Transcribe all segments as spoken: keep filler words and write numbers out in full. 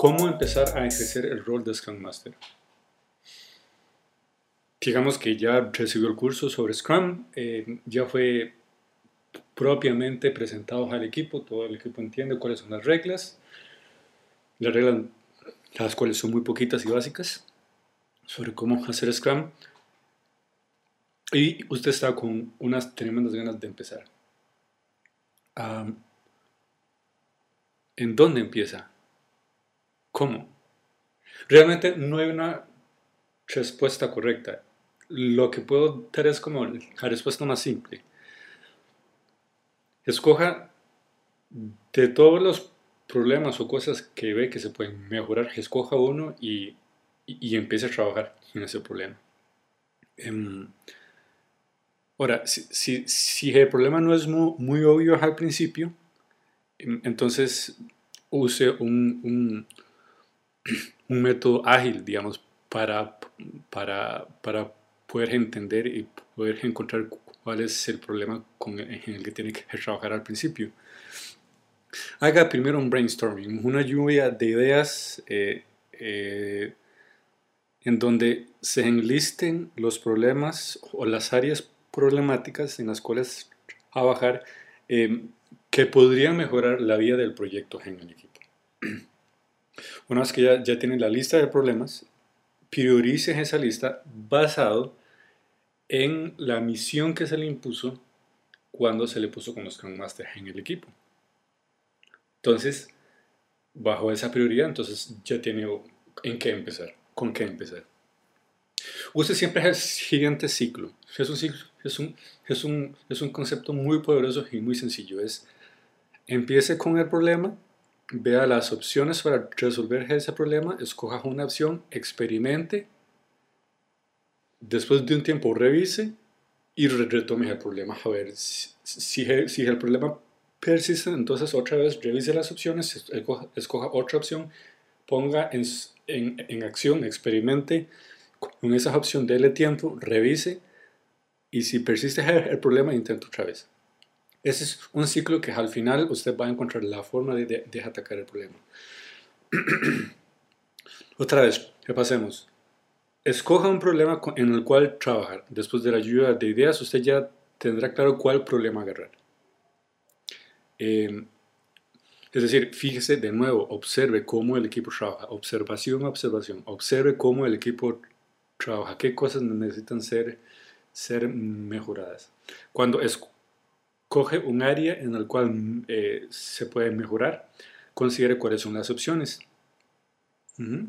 ¿Cómo empezar a ejercer el rol de Scrum Master? Digamos que ya recibió el curso sobre Scrum, eh, ya fue propiamente presentado al equipo, todo el equipo entiende cuáles son las reglas, las reglas las cuales son muy poquitas y básicas, sobre cómo hacer Scrum, y usted está con unas tremendas ganas de empezar. Um, ¿En dónde empieza? ¿Cómo? Realmente no hay una respuesta correcta. Lo que puedo dar es como la respuesta más simple. Escoja de todos los problemas o cosas que ve que se pueden mejorar, escoja uno y, y, y empiece a trabajar en ese problema. Um, ahora, si, si, si, el problema no es muy, muy obvio al principio, entonces use un, un, un método ágil, digamos, para, para, para poder entender y poder encontrar cuál es el problema con el, en el que tiene que trabajar al principio. Haga primero un brainstorming, una lluvia de ideas eh, eh, en donde se enlisten los problemas o las áreas problemáticas en las cuales trabajar eh, que podrían mejorar la vida del proyecto en el equipo. Una vez que ya, ya tienen la lista de problemas, priorice esa lista basado en la misión que se le impuso cuando se le puso como Scrum Master en el equipo. Entonces, bajo esa prioridad, entonces ya tiene en qué empezar, con qué empezar. Use siempre el siguiente ciclo. Es un, ciclo, es un, es un, es un concepto muy poderoso y muy sencillo. Es, empiece con el problema, vea las opciones para resolver ese problema, escoja una opción, experimente, después de un tiempo revise y retome el problema. A ver, si, si, si el problema persiste, entonces otra vez revise las opciones, escoja, escoja otra opción, ponga en, en, en acción, experimente con esa opción, dele tiempo, revise y si persiste el problema, intente otra vez. Ese es un ciclo que al final usted va a encontrar la forma de, de, de atacar el problema. Otra vez, repasemos. Escoja un problema en el cual trabajar. Después de la lluvia de ideas, usted ya tendrá claro cuál problema agarrar. Eh, es decir, fíjese de nuevo, observe cómo el equipo trabaja. Observación, observación. Observe cómo el equipo trabaja. Qué cosas necesitan ser, ser mejoradas. Cuando escoge un área en el cual eh, se puede mejorar, considere cuáles son las opciones. Uh-huh.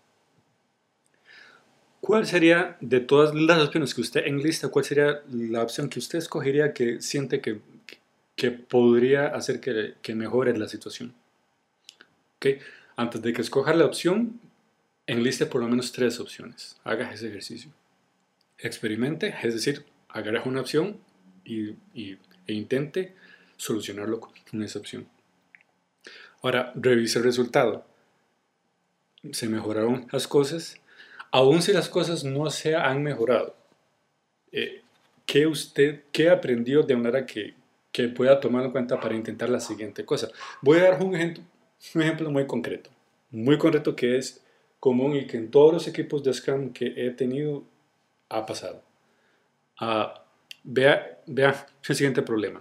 ¿Cuál sería, de todas las opciones que usted enlista, cuál sería la opción que usted escogería que siente que, que podría hacer que, que mejore la situación? ¿Okay? Antes de que escoja la opción, enliste por lo menos tres opciones. Haga ese ejercicio. Experimente, es decir, agarre una opción y, y, e intente solucionarlo con esa opción. Ahora, revise el resultado. ¿Se mejoraron las cosas? Aún si las cosas no se han mejorado, eh, ¿qué usted, qué aprendió de manera que, que pueda tomar en cuenta para intentar la siguiente cosa? Voy a dar un ejemplo, un ejemplo muy concreto, muy concreto que es común y que en todos los equipos de Scrum que he tenido ha pasado. Uh, vea, vea el siguiente problema.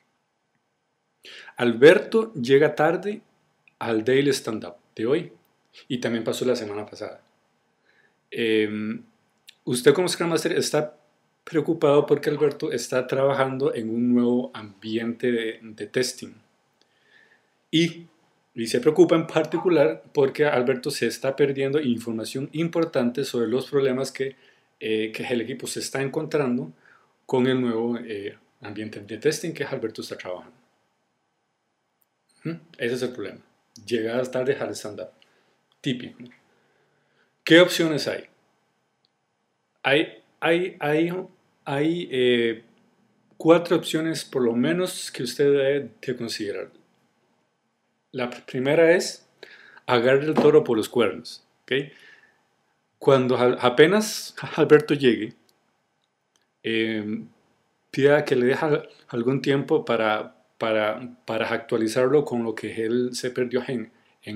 Alberto llega tarde al daily stand-up de hoy y también pasó la semana pasada. Eh, usted como Scrum Master está preocupado porque Alberto está trabajando en un nuevo ambiente de, de testing y, y se preocupa en particular porque Alberto se está perdiendo información importante sobre los problemas que, eh, que el equipo se está encontrando con el nuevo eh, ambiente de testing que Alberto está trabajando. ¿Mm? Ese es el problema. Llegadas tarde al stand-up. Típico. ¿Qué opciones hay? Hay, hay, hay, hay eh, cuatro opciones por lo menos que usted debe de considerar. La primera es agarre el toro por los cuernos. ¿Okay? Cuando apenas Alberto llegue, eh, pida que le deje algún tiempo para, para, para actualizarlo con lo que él se perdió en, en, el,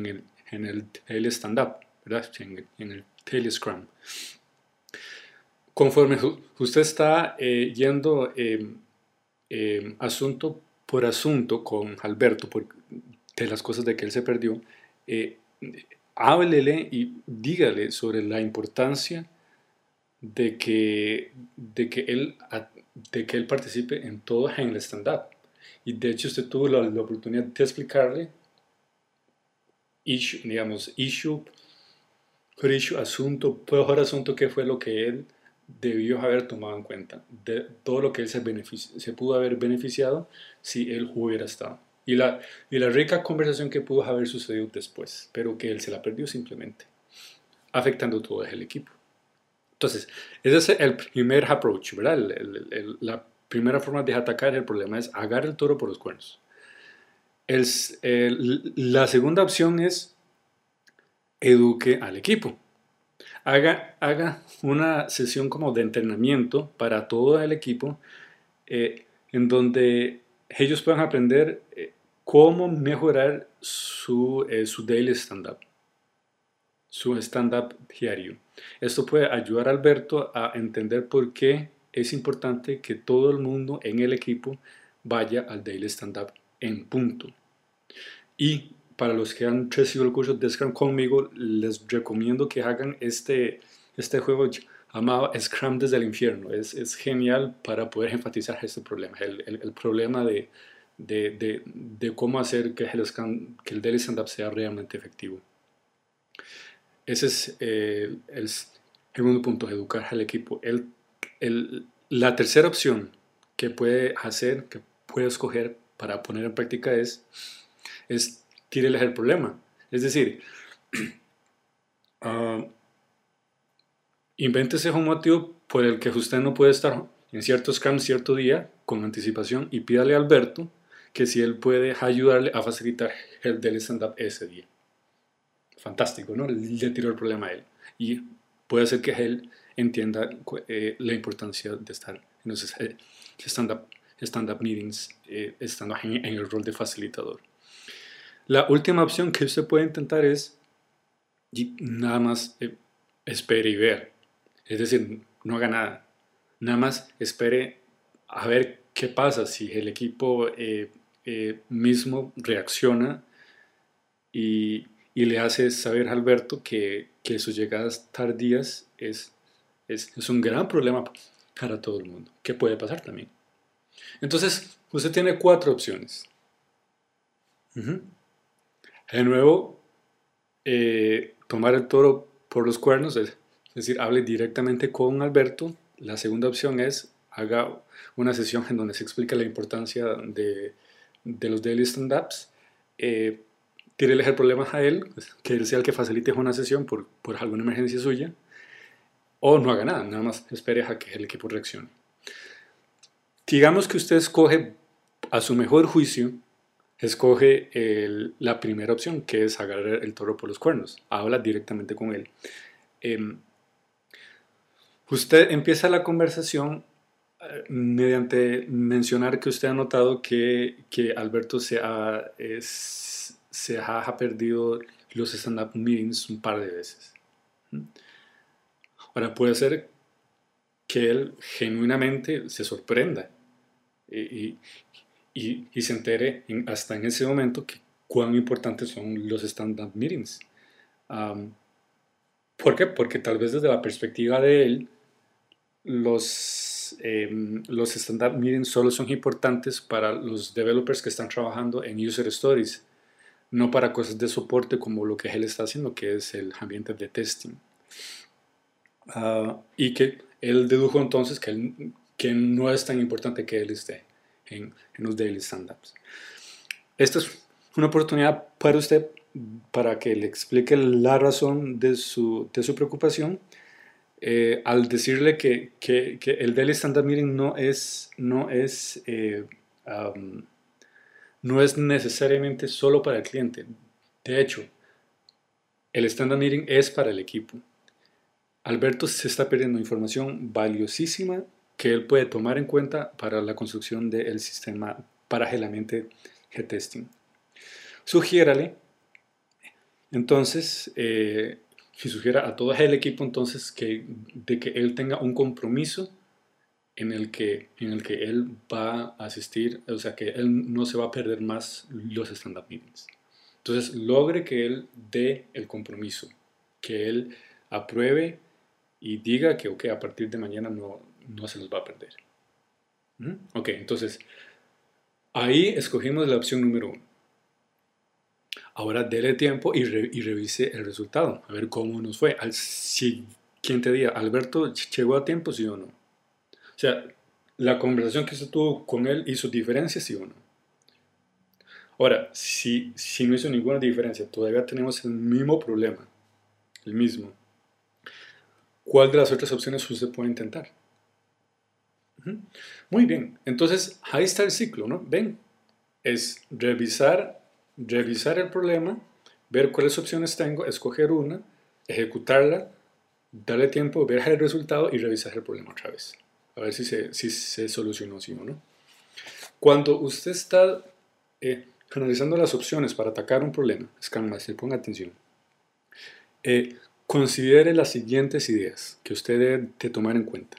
en el Daily Stand-Up, ¿verdad? En el, en el Daily Scrum. Conforme usted está eh, yendo eh, eh, asunto por asunto con Alberto, por, de las cosas de que él se perdió, eh, háblele y dígale sobre la importancia de que, de que, él, de que él participe en todo en el stand-up. Y de hecho usted tuvo la, la oportunidad de explicarle issue, digamos, issue por issue, asunto por asunto, qué fue lo que él debió haber tomado en cuenta, de todo lo que él se, se pudo haber beneficiado si él hubiera estado. Y la, y la rica conversación que pudo haber sucedido después, pero que él se la perdió simplemente, afectando todo el equipo. Entonces, ese es el primer approach, ¿verdad? El, el, el, la primera forma de atacar el problema es agarrar el toro por los cuernos. El, el, la segunda opción es eduque al equipo. Haga, haga una sesión como de entrenamiento para todo el equipo eh, en donde ellos puedan aprender eh, cómo mejorar su, eh, su daily stand-up, su stand-up diario. Esto puede ayudar a Alberto a entender por qué es importante que todo el mundo en el equipo vaya al daily stand-up en punto. Y para los que han recibido el curso de Scrum conmigo, les recomiendo que hagan este, este juego llamado Scrum desde el infierno. Es, es genial para poder enfatizar este problema, el, el, el problema de, de, de, de, cómo hacer que el, Scrum, que el daily stand-up sea realmente efectivo. Ese es eh, el segundo punto, educar al equipo. El, el, la tercera opción que puede hacer, que puede escoger para poner en práctica es, es tíreles el problema. Es decir, uh, invéntese un motivo por el que usted no puede estar en cierto Scrum cierto día con anticipación y pídale a Alberto que si él puede ayudarle a facilitar el del stand-up ese día. Fantástico, ¿no? Le tiró el problema a él. Y puede ser que él entienda eh, la importancia de estar en los stand-up stand-up meetings, eh, estando en, en el rol de facilitador. La última opción que usted puede intentar es nada más eh, espere y ver. Es decir, no haga nada. Nada más espere a ver qué pasa si el equipo eh, eh, mismo reacciona y, y le hace saber a Alberto que, que sus llegadas tardías es, es, es un gran problema para todo el mundo. ¿Qué puede pasar también? Entonces, usted tiene cuatro opciones. Uh-huh. De nuevo, eh, tomar el toro por los cuernos, es, es decir, hable directamente con Alberto. La segunda opción es haga una sesión en donde se explica la importancia de, de los daily stand-ups. Eh, tíreles el problema a él, que él sea el que facilite una sesión por, por alguna emergencia suya. O no haga nada, nada más espere a que el equipo reaccione. Digamos que usted escoge a su mejor juicio, escoge el, la primera opción, que es agarrar el toro por los cuernos. Habla directamente con él. Eh, usted empieza la conversación eh, mediante mencionar que usted ha notado que, que Alberto se ha, es, se ha perdido los stand-up meetings un par de veces. Ahora, puede ser que él genuinamente se sorprenda y, y, y se entere en, hasta en ese momento que cuán importantes son los stand-up meetings. Um, ¿Por qué? Porque tal vez desde la perspectiva de él, los, eh, los stand-up meetings solo son importantes para los developers que están trabajando en user stories, no para cosas de soporte como lo que él está haciendo, que es el ambiente de testing. Uh, y que él dedujo entonces que, él, que no es tan importante que él esté en, en los daily stand-ups. Esta es una oportunidad para usted para que le explique la razón de su, de su preocupación eh, al decirle que, que, que el daily stand-up meeting no es, no, es, eh, um, no es necesariamente solo para el cliente. De hecho, el stand-up meeting es para el equipo. Alberto se está perdiendo información valiosísima que él puede tomar en cuenta para la construcción del sistema para el ambiente de testing. Sugiérale Entonces, eh, si sugiera a todo el equipo entonces que, de que él tenga un compromiso en el, que, en el que él va a asistir, o sea, que él no se va a perder más los stand-up meetings. Entonces, logre que él dé el compromiso, que él apruebe y diga que, ok, a partir de mañana no, no se nos va a perder. ¿Mm? Ok, entonces, ahí escogimos la opción número uno. Ahora dele tiempo y, re, y revise el resultado, a ver cómo nos fue. Al siguiente día, ¿Alberto llegó a tiempo, sí o no? O sea, la conversación que se tuvo con él hizo diferencia, sí o no. Ahora, si, si no hizo ninguna diferencia, todavía tenemos el mismo problema, el mismo. ¿Cuál de las otras opciones usted puede intentar? Uh-huh. Muy bien, entonces ahí está el ciclo, ¿no? Ven, es revisar, revisar el problema, ver cuáles opciones tengo, escoger una, ejecutarla, darle tiempo, ver el resultado y revisar el problema otra vez. A ver si se, si se solucionó, sí o no. Cuando usted está eh, analizando las opciones para atacar un problema, Scrum Master, ponga atención. Eh, considere las siguientes ideas que usted debe de tomar en cuenta.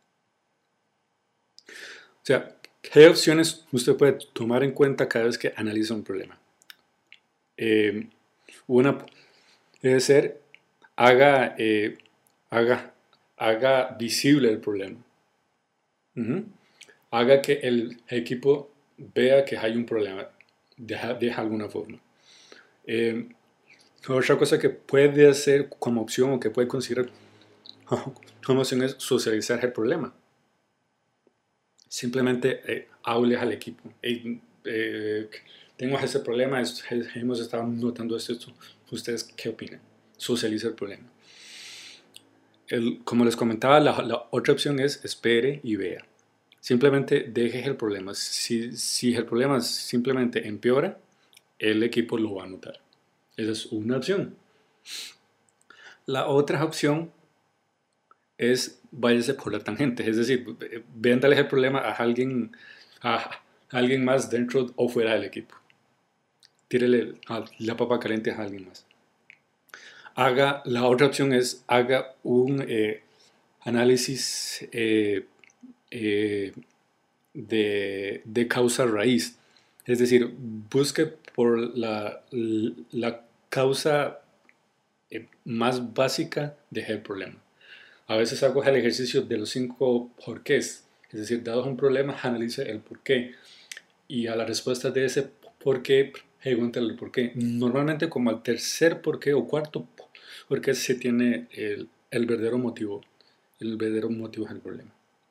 O sea, ¿qué opciones usted puede tomar en cuenta cada vez que analiza un problema? Eh, una debe ser, haga, eh, haga, haga visible el problema. Uh-huh. Haga que el equipo vea que hay un problema de, de alguna forma. Eh, otra cosa que puede hacer como opción o que puede considerar como opción es socializar el problema. Simplemente eh, hable al equipo. Eh, eh, tengo ese problema, es, es, hemos estado notando esto, esto. ¿Ustedes qué opinan? Socializa el problema. El, como les comentaba, la, la otra opción es espere y vea. Simplemente deje el problema. Si, si el problema simplemente empeora, el equipo lo va a notar. Esa es una opción. La otra opción es váyase por la tangente, es decir, véndale el problema a alguien, a alguien más dentro o fuera del equipo. Tírele la papa caliente a alguien más. Haga, la otra opción es haga un eh, análisis eh, eh, de, de causa raíz. Es decir, busque por la, la causa eh, más básica del problema. A veces hago el ejercicio de los cinco porqués. Es decir, dado un problema, analice el porqué. Y a la respuesta de ese porqué, pregúntale el porqué. Normalmente como al tercer porqué o cuarto porqué se tiene el, el verdadero motivo. El verdadero motivo es el problema.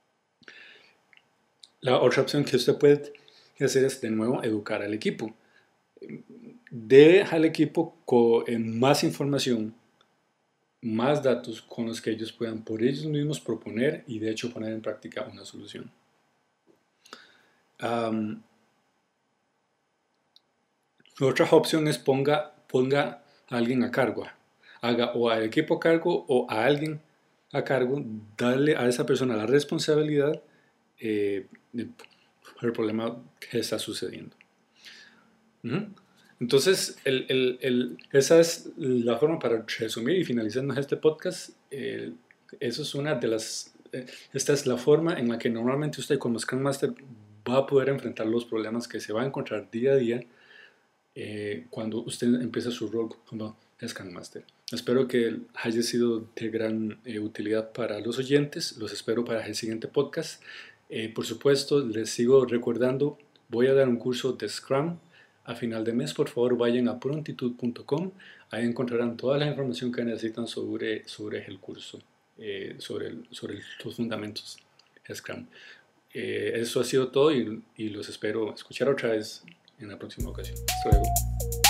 La otra opción que usted puede hacer es de nuevo educar al equipo. Dé al equipo con más información, más datos con los que ellos puedan por ellos mismos proponer y de hecho poner en práctica una solución. Um, otra opción es ponga, ponga a alguien a cargo. Haga o al equipo a cargo o a alguien a cargo, darle a esa persona la responsabilidad eh, del problema que está sucediendo. Uh-huh. Entonces, el, el, el, esa es la forma para resumir y finalizando este podcast. Eh, eso es una de las, eh, esta es la forma en la que normalmente usted como Scrum Master va a poder enfrentar los problemas que se va a encontrar día a día eh, cuando usted empieza su rol como Scrum Master. Espero que haya sido de gran eh, utilidad para los oyentes. Los espero para el siguiente podcast. Eh, por supuesto, les sigo recordando, voy a dar un curso de Scrum a final de mes. Por favor, vayan a prontitud punto com. Ahí encontrarán toda la información que necesitan sobre, sobre el curso, eh, sobre, el, sobre los fundamentos de Scrum. Eh, eso ha sido todo y, y los espero escuchar otra vez en la próxima ocasión. Hasta luego.